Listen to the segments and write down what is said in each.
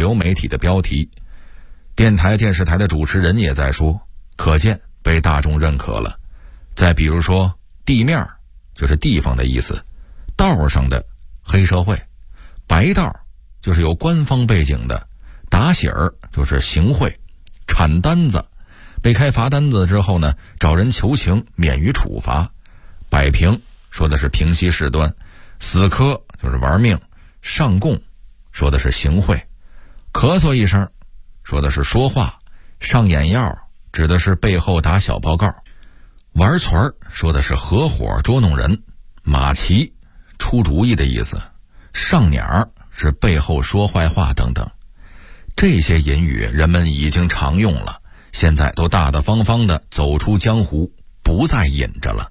流媒体的标题。电台电视台的主持人也在说，可见被大众认可了。再比如说地面，就是地方的意思，道上的黑社会，白道就是有官方背景的，打喜儿就是行贿，铲单子被开罚单子之后呢，找人求情免于处罚，摆平说的是平息事端，死磕就是玩命，上供说的是行贿，咳嗽一声说的是说话，上眼药指的是背后打小报告，玩团说的是合伙捉弄人，马骑出主意的意思，上鸟是背后说坏话等等。这些隐语人们已经常用了，现在都大大方方地走出江湖，不再隐着了。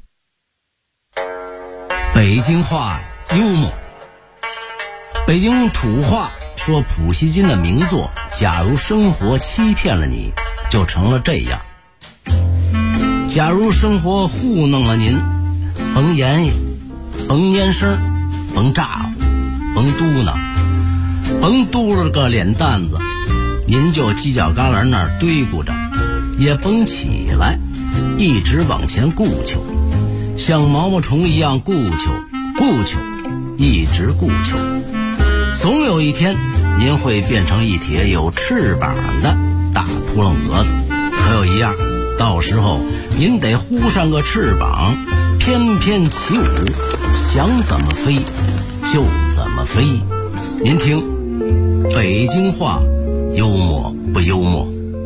北京话幽默。北京土话说普希金的名作假如生活欺骗了你，就成了这样。假如生活糊弄了您，甭言语，甭蔫声，甭咋呼，甭嘟囔，甭嘟了个脸蛋子，您就犄角旮旯那儿堆咕着，也甭起来，一直往前顾求，像毛毛虫一样顾求，一直顾求，总有一天您会变成一帖有翅膀的大扑棱蛾子。可有一样，到时候您得呼上个翅膀，翩翩起舞，想怎么飞就怎么飞。您听，北京话幽默不幽默？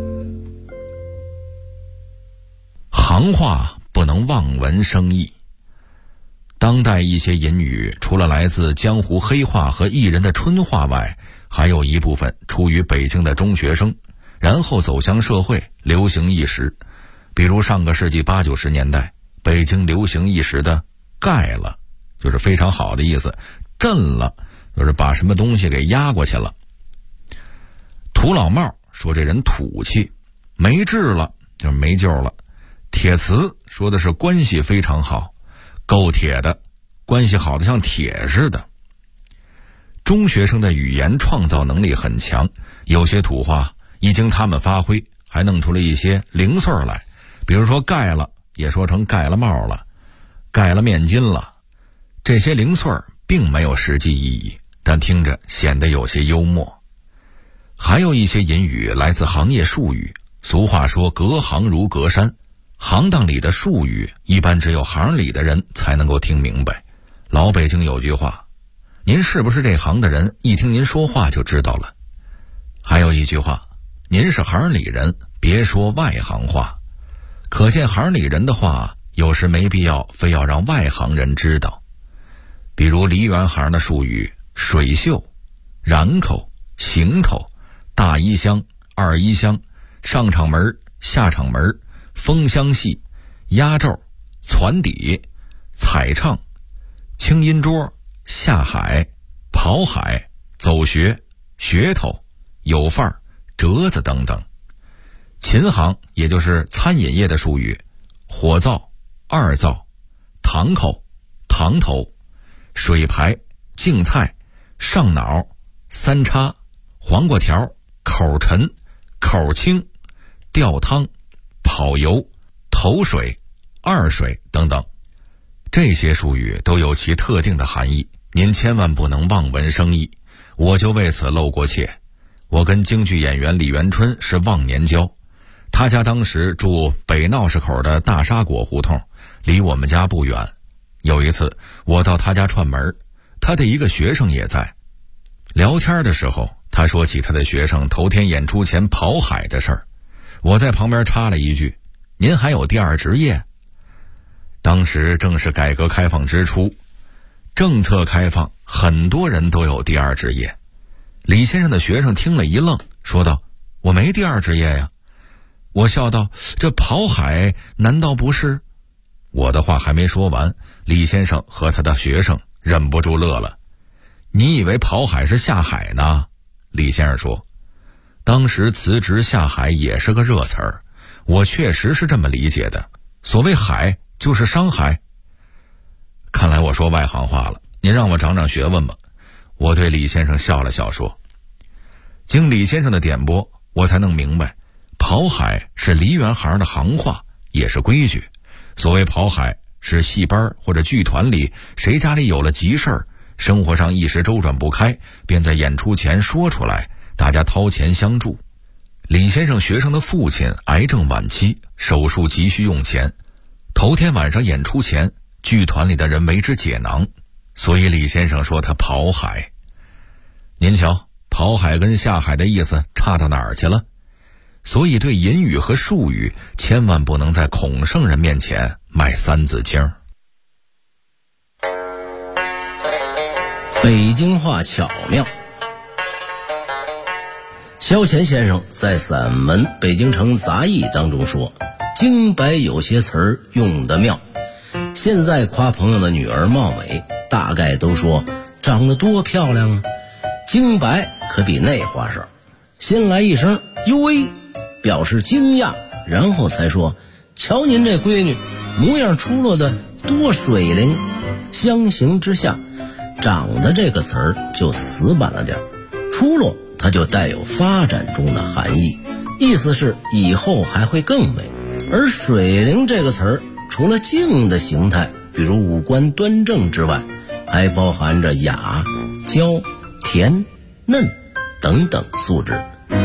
行话不能望文生义。当代一些隐语除了来自江湖黑话和艺人的春话外，还有一部分出于北京的中学生，然后走向社会，流行一时。比如上个世纪80、90年代，北京流行一时的盖了，就是非常好的意思，震了就是把什么东西给压过去了。土老帽说这人土气，没治了就是没救了。铁瓷说的是关系非常好，够铁的，关系好的像铁似的。中学生的语言创造能力很强，有些土话一经他们发挥，还弄出了一些零碎来。比如说盖了也说成盖了帽了，盖了面巾了。这些零碎并没有实际意义，但听着显得有些幽默。还有一些隐语来自行业术语，俗话说隔行如隔山，行当里的术语一般只有行里的人才能够听明白。老北京有句话，您是不是这行的人，一听您说话就知道了。还有一句话，您是行里人，别说外行话。可见行里人的话有时没必要非要让外行人知道。比如梨园行的术语，水袖、染口、行头、大衣箱、二衣箱、上场门、下场门、风箱戏、压轴、攒底、彩唱、清音桌、下海、跑海、走穴、噱头、有范儿、折子等等。琴行也就是餐饮业的术语，火灶、二灶、堂口、堂头、水排、净菜、上脑、三叉、黄瓜条、口沉、口轻、吊汤、跑油、头水、二水等等。这些术语都有其特定的含义，您千万不能望文生义。我就为此露过怯。我跟京剧演员李元春是忘年交，他家当时住北闹市口的大沙果胡同，离我们家不远。有一次我到他家串门，他的一个学生也在。聊天的时候，他说起他的学生头天演出前跑海的事儿。我在旁边插了一句，您还有第二职业？当时正是改革开放之初，政策开放，很多人都有第二职业。李先生的学生听了一愣，说道，我没第二职业呀。我笑道，这跑海难道不是？我的话还没说完，李先生和他的学生忍不住乐了。你以为跑海是下海呢？李先生说，当时辞职下海也是个热词儿，我确实是这么理解的。所谓海就是商海。看来我说外行话了，您让我长长学问吧。我对李先生笑了笑说， 经李先生的点拨，我才弄明白，跑海是梨园行的行话，也是规矩。所谓跑海，是戏班或者剧团里谁家里有了急事儿，生活上一时周转不开，便在演出前说出来，大家掏钱相助。李先生学生的父亲癌症晚期，手术急需用钱，头天晚上演出前，剧团里的人为之解囊，所以李先生说他跑海。您瞧，跑海跟下海的意思差到哪儿去了？所以对隐语和术语千万不能在孔圣人面前卖三字经。 北京话巧妙。萧乾先生在散文《北京城杂艺》当中说，京白有些词儿用得妙。现在夸朋友的女儿貌美，大概都说长得多漂亮啊。京白可比那话少，先来一声哟喂，表示惊讶，然后才说瞧您这闺女模样出落的多水灵。相形之下，长得这个词儿就死板了点，出落它就带有发展中的含义，意思是以后还会更美。而水灵这个词儿除了静的形态，比如五官端正之外，还包含着雅、娇、甜、嫩等等素质。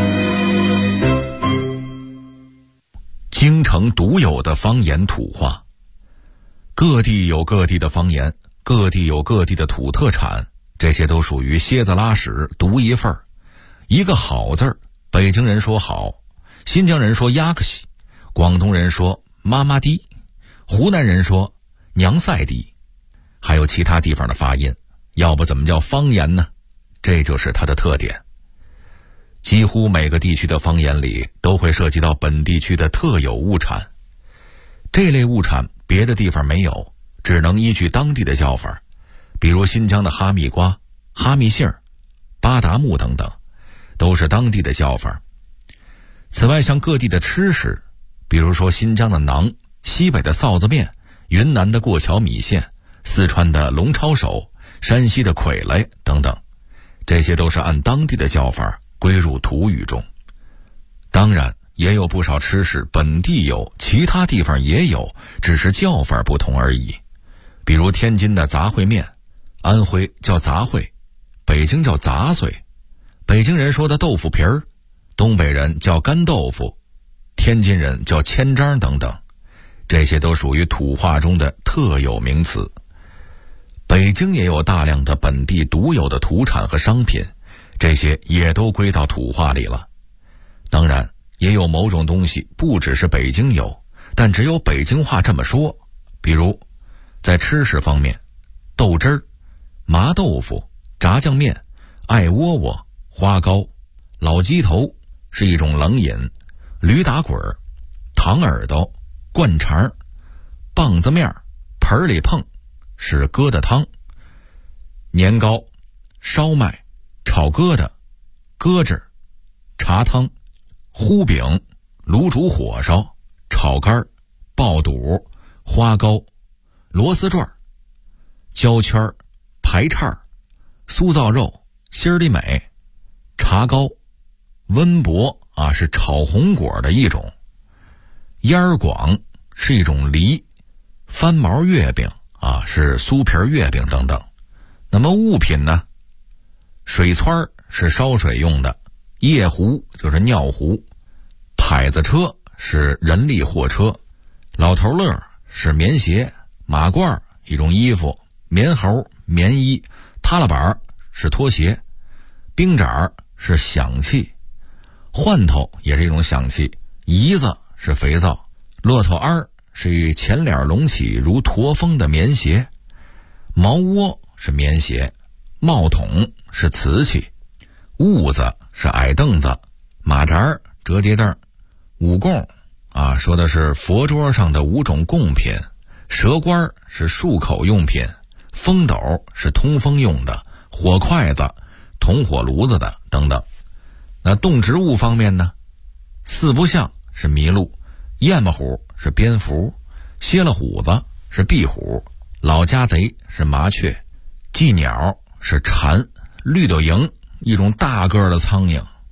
京城独有的方言土话，各地有各地的方言，各地有各地的土特产，这些都属于蝎子拉屎独一份儿。一个好字儿，北京人说好，新疆人说亚克西，广东人说妈妈滴，湖南人说娘赛滴，还有其他地方的发音，要不怎么叫方言呢？这就是它的特点。几乎每个地区的方言里都会涉及到本地区的特有物产，这类物产别的地方没有，只能依据当地的叫法，比如新疆的哈密瓜、哈密杏、巴达木等等，都是当地的叫法。此外，像各地的吃食，比如说新疆的馕、西北的臊子面、云南的过桥米线、四川的龙抄手、山西的傀儡等等，这些都是按当地的叫法归入土语中。当然也有不少吃食本地有，其他地方也有，只是叫法不同而已。比如天津的杂烩面，安徽叫杂烩，北京叫杂碎。北京人说的豆腐皮儿，东北人叫干豆腐，天津人叫千张等等，这些都属于土话中的特有名词。北京也有大量的本地独有的土产和商品，这些也都归到土话里了。当然也有某种东西不只是北京有，但只有北京话这么说。比如在吃食方面，豆汁儿、麻豆腐、炸酱面、艾窝窝、花糕、老鸡头是一种冷饮，驴打滚、糖耳朵、灌肠、棒子面、盆里碰是疙瘩汤，年糕、烧麦、炒疙瘩、搁置、茶汤、糊饼、卤煮火烧、炒肝、爆肚、花糕、螺丝转、焦圈、排叉、酥造肉、心儿里美、茶糕、温博是炒红果的一种，烟儿广是一种梨，翻毛月饼是酥皮月饼等等。那么物品呢？水湍是烧水用的，夜壶就是尿壶，蒯子车是人力货车，老头乐是棉鞋，马褂一种衣服，棉猴棉衣，踏拉板是拖鞋，冰盏是响器，换头也是一种响器，姨子是肥皂，骆驼鞍是一前脸隆起如驼峰的棉鞋，毛窝是棉鞋，帽筒是瓷器，痦子是矮凳子，马扎折叠凳，五供说的是佛桌上的5种贡品，蛇关是漱口用品，风斗是通风用的，火筷子铜火炉子的等等。那动植物方面呢，四不像是麋鹿，燕子虎是蝙蝠，蝎了虎子是壁虎，老家贼是麻雀，寄鸟是蝉，绿豆蝇一种大个的苍蝇，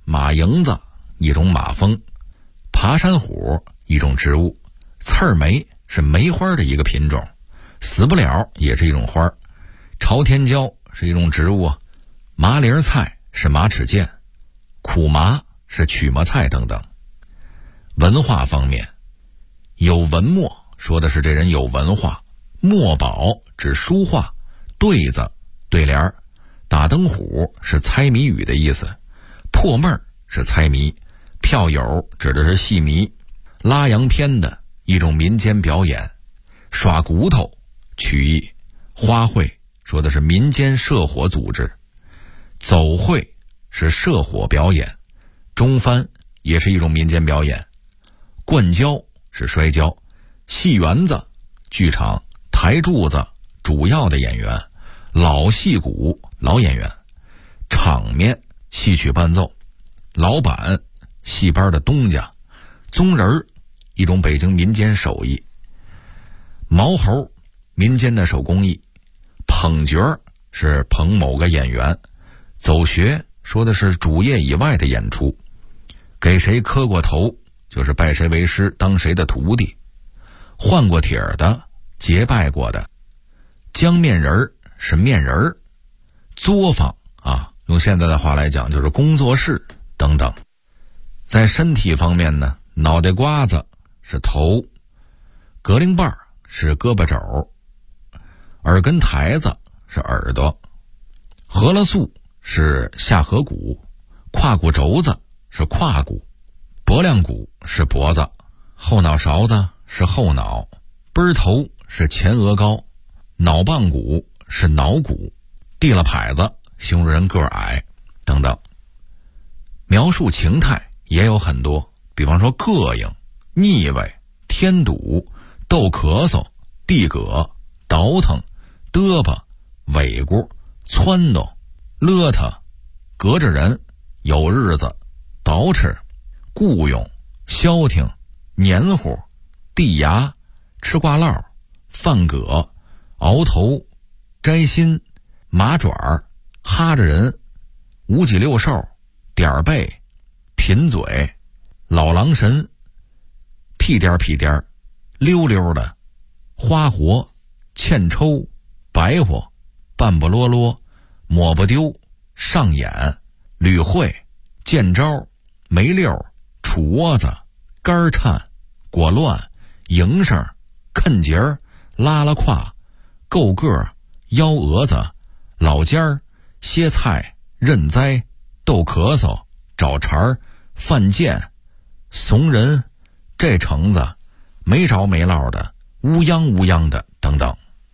马蝇子一种马蜂，爬山虎一种植物，刺儿梅是梅花的一个品种，死不了也是一种花，朝天椒是一种植物啊，麻铃菜是马齿苋，苦麻是曲麻菜等等。文化方面，有文墨说的是这人有文化，墨宝指书画，对子对联，打灯虎是猜谜语的意思，破闷儿是猜谜，票友指的是戏迷，拉洋片的一种民间表演，耍骨头曲艺，花卉说的是民间社火组织，走会是社火表演，中翻也是一种民间表演，灌跤是摔跤，戏园子剧场，台柱子主要的演员，老戏骨老演员，场面戏曲伴奏，老板戏班的东家，宗人一种北京民间手艺，毛猴民间的手工艺，捧角是捧某个演员，走穴说的是主业以外的演出，给谁磕过头就是拜谁为师当谁的徒弟，换过帖的结拜过的，姜面人是面人，作坊啊，用现在的话来讲就是工作室等等。在身体方面呢，脑袋瓜子是头，格铃瓣是胳膊肘，耳根台子是耳朵，颌了素是下颌骨，胯骨轴子是胯骨，脖梁骨是脖子，后脑勺子是后脑，背儿头是前额高，脑棒骨是脑骨，地了牌子形容人个儿矮等等。描述情态也有很多，比方说膈应、腻味、添堵、逗咳嗽、地葛、倒腾、嘚吧、尾咕、撺掇、勒他、隔着人、有日子、捯饬、雇佣、消停、黏糊、地牙、吃挂烙、饭葛、熬头、摘心、麻爪、哈着人、五脊六兽、点背、贫嘴、老狼神、屁颠屁颠、溜溜的、花活、欠抽、白活、半不啰啰、抹不丢、上眼、捋会、见招、没溜、杵窝子、肝颤、果乱、营上、啃节儿、拉了胯、够个、幺蛾子、老尖儿、歇菜、认栽、逗咳嗽、找茬儿、犯贱、怂人、这橙子、没着没落的、乌泱乌泱的等等。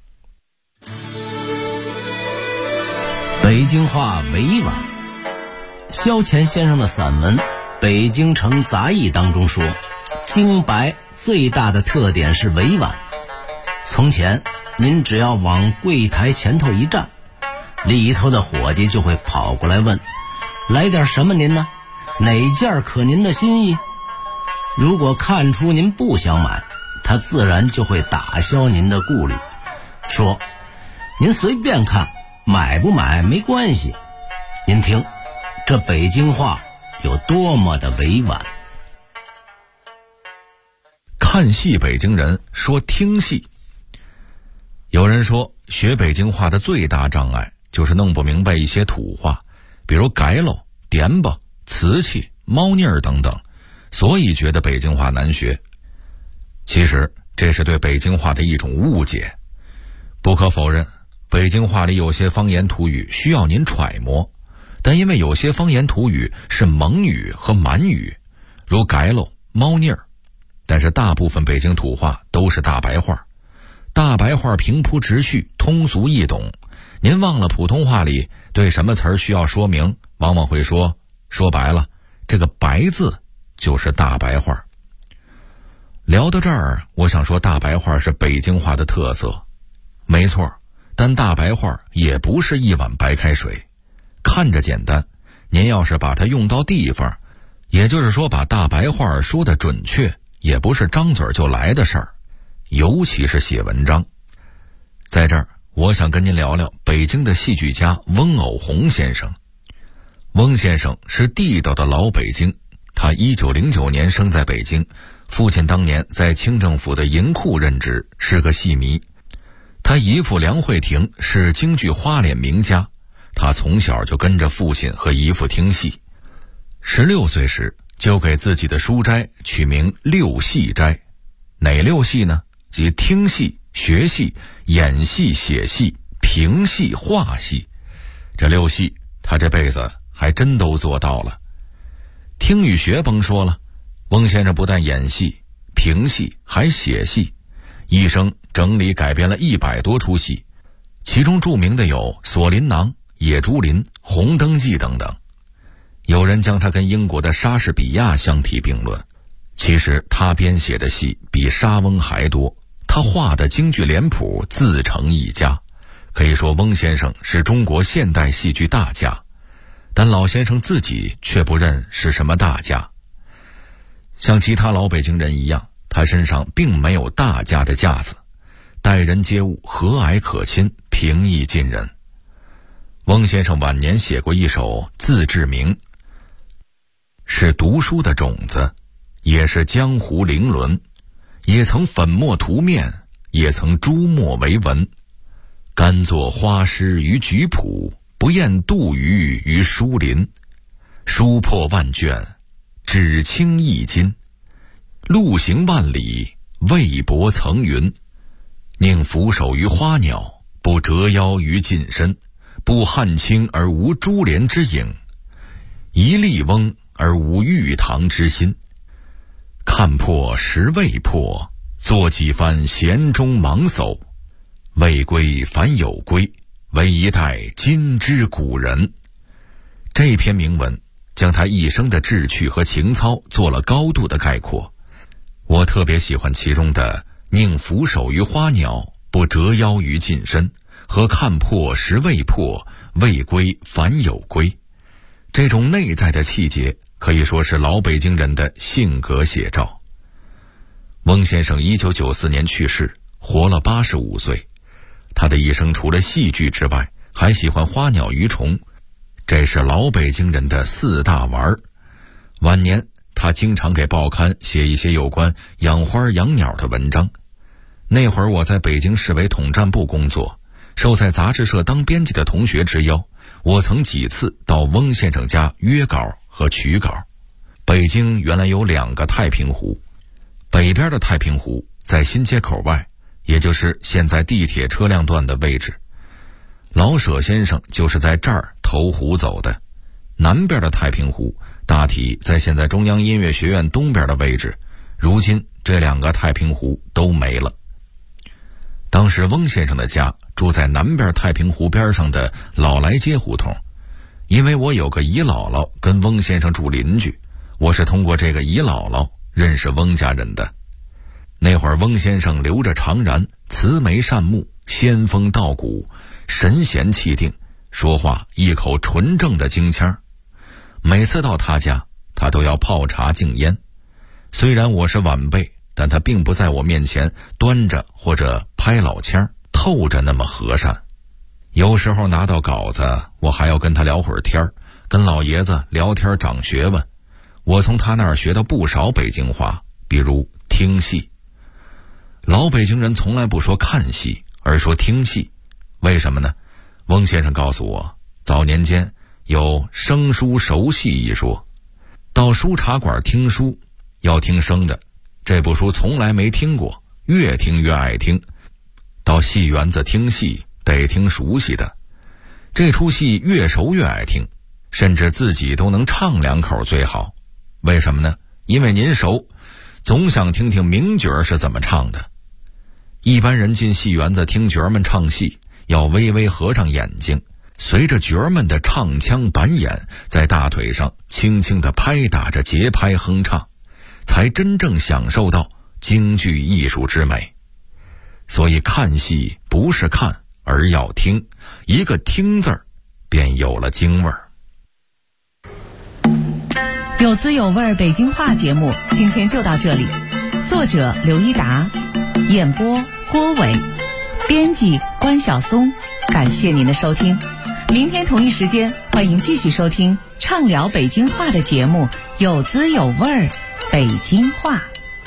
北京话委婉，萧乾先生的散文《北京城杂艺》当中说，京白最大的特点是委婉。从前您只要往柜台前头一站，里头的伙计就会跑过来问，来点什么您呢？哪件可您的心意？如果看出您不想买，他自然就会打消您的顾虑，说您随便看，买不买没关系。您听这北京话有多么的委婉。 看戏北京人说听戏，有人说学北京话的最大障碍就是弄不明白一些土话，比如改喽、点吧、瓷器、猫腻儿等等，所以觉得北京话难学。其实这是对北京话的一种误解。不可否认，北京话里有些方言土语需要您揣摩，但因为有些方言土语是蒙语和满语，如改喽、猫腻儿，但是大部分北京土话都是大白话，大白话平铺直叙，通俗易懂。您忘了普通话里对什么词儿需要说明，往往会说白了，这个白字就是大白话。聊到这儿，我想说大白话是北京话的特色，没错，但大白话也不是一碗白开水。看着简单，您要是把它用到地方，也就是说把大白话说得准确，也不是张嘴就来的事儿，尤其是写文章。在这儿我想跟您聊聊北京的戏剧家翁偶红先生。 翁先生是地道的老北京，他1909年生在北京，父亲当年在清政府的银库任职，是个戏迷。他姨父梁惠亭是京剧花脸名家，他从小就跟着父亲和姨父听戏。16岁时就给自己的书斋取名六戏斋。哪六戏呢？即听戏、学戏、演戏、写戏、评戏、画戏。这六戏他这辈子还真都做到了。听与学甭说了，翁先生不但演戏、评戏，还写戏，一生整理改编了100多出戏，其中著名的有《锁麟囊》《野猪林》《红灯记》等等。有人将他跟英国的莎士比亚相提并论，其实他编写的戏比莎翁还多，他画的京剧脸谱自成一家，可以说翁先生是中国现代戏剧大家。但老先生自己却不认是什么大家。像其他老北京人一样，他身上并没有大家的架子，待人接物和蔼可亲，平易近人。翁先生晚年写过一首自治铭，是读书的种子，也是江湖伶伦，也曾粉墨涂面，也曾朱墨为文。甘作花诗于菊圃，不厌杜鱼于书林。书破万卷，纸轻一斤。路行万里，未泊层云。宁俯首于花鸟，不折腰于近身。不汉卿而无珠帘之影，一笠翁而无玉堂之心。看破时未破，做几番闲中忙叟。未归反有归，为一代今之古人。这篇铭文将他一生的志趣和情操做了高度的概括。我特别喜欢其中的宁俯首于花鸟，不折腰于近身，和看破时未破，未归反有归。这种内在的气节可以说是老北京人的性格写照。翁先生1994年去世，活了85岁。他的一生除了戏剧之外，还喜欢花鸟鱼虫，这是老北京人的4大玩儿。晚年他经常给报刊写一些有关养花养鸟的文章。那会儿我在北京市委统战部工作，受在杂志社当编辑的同学之邀，我曾几次到翁先生家约稿和取稿。北京原来有2个太平湖，北边的太平湖在新街口外，也就是现在地铁车辆段的位置。老舍先生就是在这儿投湖走的。南边的太平湖大体在现在中央音乐学院东边的位置，如今这2个太平湖都没了。当时翁先生的家住在南边太平湖边上的老来街胡同，因为我有个姨姥姥跟翁先生住邻居，我是通过这个姨姥姥认识翁家人的。那会儿翁先生留着长髯，慈眉善目，仙风道骨，神闲气定，说话一口纯正的京腔。每次到他家，他都要泡茶敬烟。虽然我是晚辈，但他并不在我面前端着或者拍老腔，透着那么和善。有时候拿到稿子，我还要跟他聊会儿天，跟老爷子聊天长学问。我从他那儿学到不少北京话，比如听戏。老北京人从来不说看戏，而说听戏。为什么呢？翁先生告诉我，早年间有生书熟戏一说。到书茶馆听书要听生的，这部书从来没听过，越听越爱听。到戏园子听戏得听熟悉的，这出戏越熟越爱听，甚至自己都能唱2口最好。为什么呢？因为您熟，总想听听名角是怎么唱的。一般人进戏园子听角儿们唱戏，要微微合上眼睛，随着角儿们的唱腔板眼，在大腿上轻轻地拍打着节拍哼唱，才真正享受到京剧艺术之美。所以看戏不是看，而要听，一个听字儿便有了京味儿。 有滋有味北京话节目今天就到这里，作者刘一达，演播郭伟，编辑关晓松。感谢您的收听，明天同一时间欢迎继续收听畅聊北京话的节目，有滋有味儿，北京话。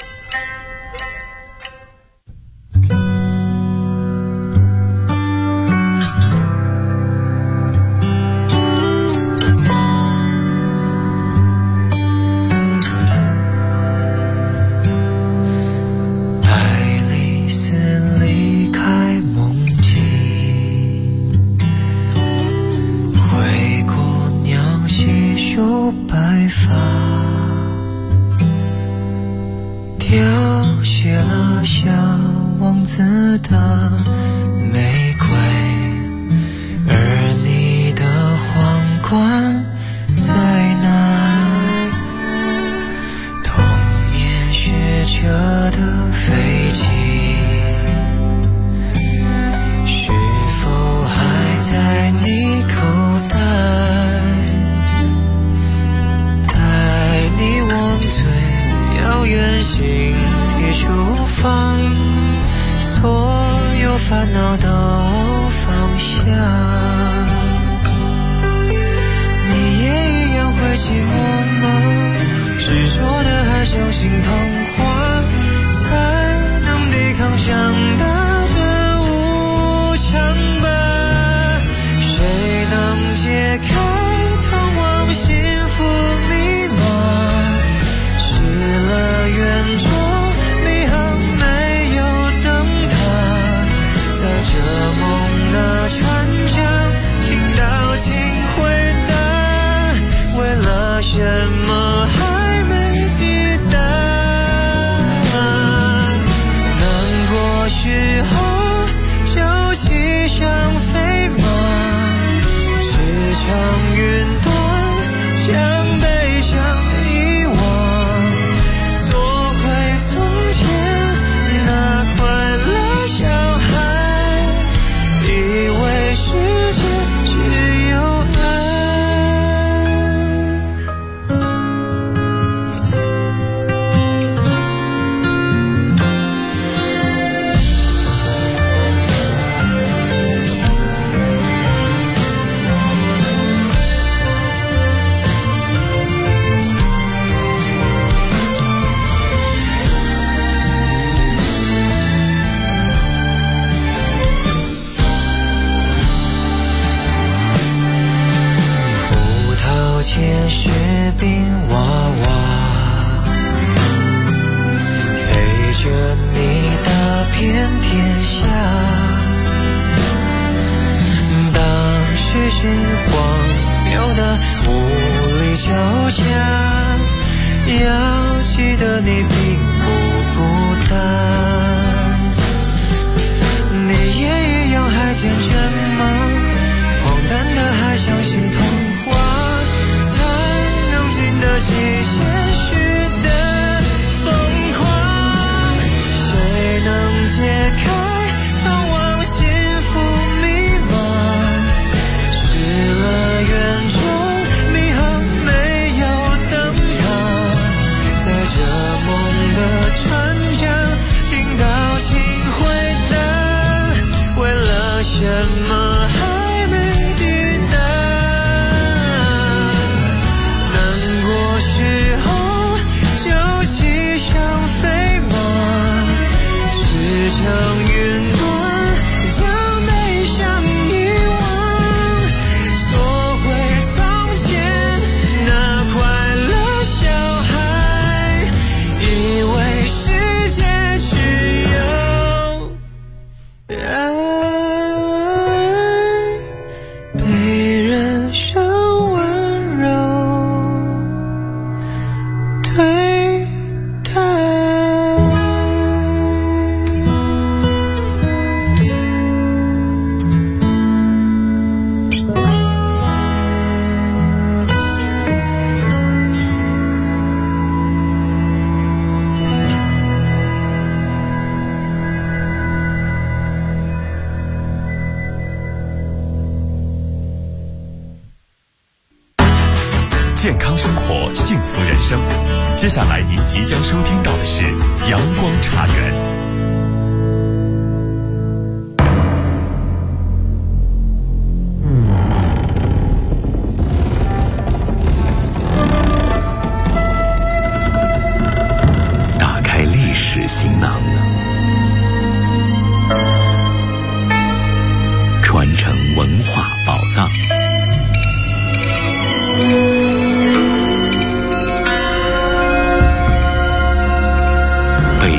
健康生活，幸福人生。接下来您即将收听到的是阳光茶园。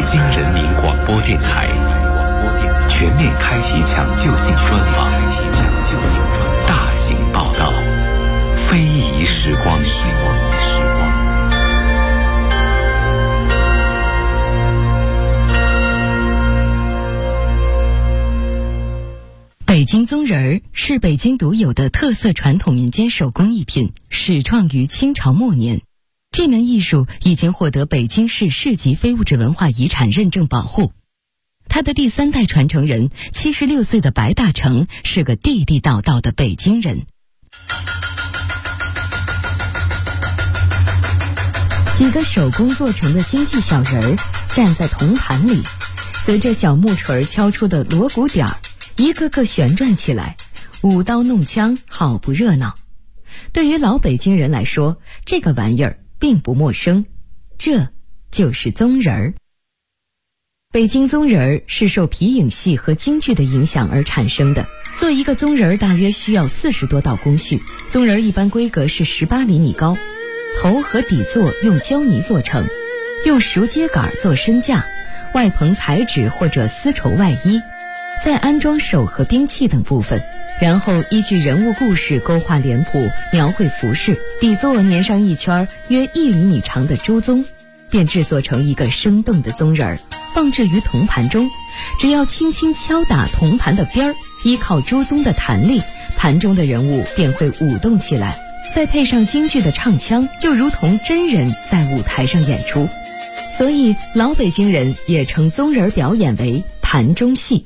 京人民广播电台全面开启抢救性专访，大型报道，非遗时光。 北京宗人儿是北京独有的特色传统民间手工艺品，始创于清朝末年。这门艺术已经获得北京市市级非物质文化遗产认证保护。他的第3代传承人76岁的白大成是个地地道道的北京人。几个手工做成的京剧小人儿站在铜盘里，随着小木锤敲出的锣鼓点儿，一个个旋转起来，舞刀弄枪，好不热闹。对于老北京人来说，这个玩意儿并不陌生，这就是宗人儿。北京宗人儿是受皮影戏和京剧的影响而产生的。做一个宗人儿大约需要40多道工序，宗人儿一般规格是18厘米高，头和底座用胶泥做成，用熟秸秆做身架，外棚彩纸或者丝绸外衣，再安装手和兵器等部分，然后依据人物故事勾画脸谱，描绘服饰，底座粘上一圈约1厘米长的朱宗，便制作成一个生动的宗人儿，放置于铜盘中。只要轻轻敲打铜盘的边儿，依靠朱宗的弹力，盘中的人物便会舞动起来，再配上京剧的唱腔，就如同真人在舞台上演出。所以老北京人也称宗人表演为盘中戏。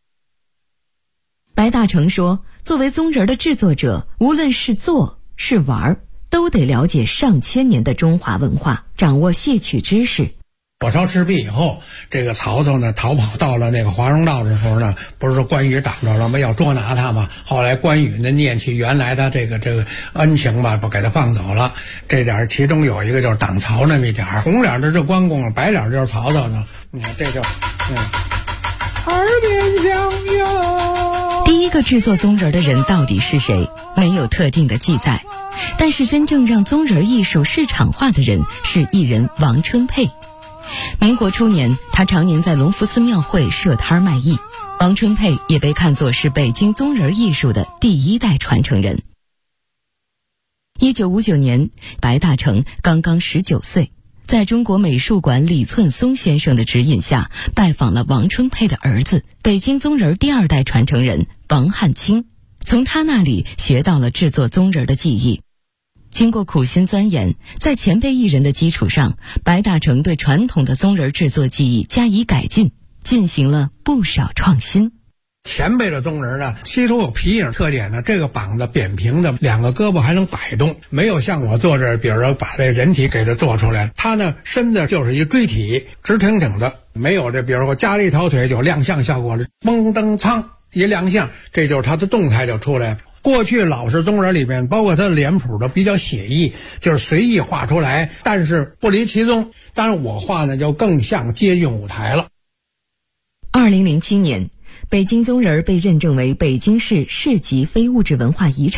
白大成说，作为宗人的制作者，无论是做是玩，都得了解上千年的中华文化，掌握戏曲知识。 火烧赤壁以后，这个曹操呢逃跑到了那个华容道的时候呢，不是说关羽挡着了吗？要捉拿他嘛。后来关羽呢念起原来的这个恩情吧，不给他放走了。这点其中有一个就是挡曹那么一点，红脸的是关公，白脸就是曹操呢。你看这就耳边响哟。 第一个制作宗人的人到底是谁？没有特定的记载。但是真正让宗人艺术市场化的人是艺人王春佩。民国初年，他常年在隆福寺庙会设摊卖艺。王春佩也被看作是北京宗人艺术的第1代传承人。1959年，白大成刚刚19岁，在中国美术馆李寸松先生的指引下，拜访了王春佩的儿子，北京宗人第2代传承人王汉卿，从他那里学到了制作宗人的技艺。经过苦心钻研，在前辈艺人的基础上，白大成对传统的宗人制作技艺加以改进，进行了不少创新。 前辈的宗人呢，其中有皮影特点呢，这个膀子扁平的，2个胳膊还能摆动，没有像我做这，比如说把这人体给它做出来，他呢身子就是一锥体，直挺挺的，没有这，比如说加了一条腿就亮相效果了，嘣噔噌一亮相，这就是他的动态就出来了。过去老式宗人里面，包括他的脸谱都比较写意，就是随意画出来，但是不离其宗。当然我画呢就更像接近舞台了。 2007年，北京宗人被认证为北京市市级非物质文化遗产。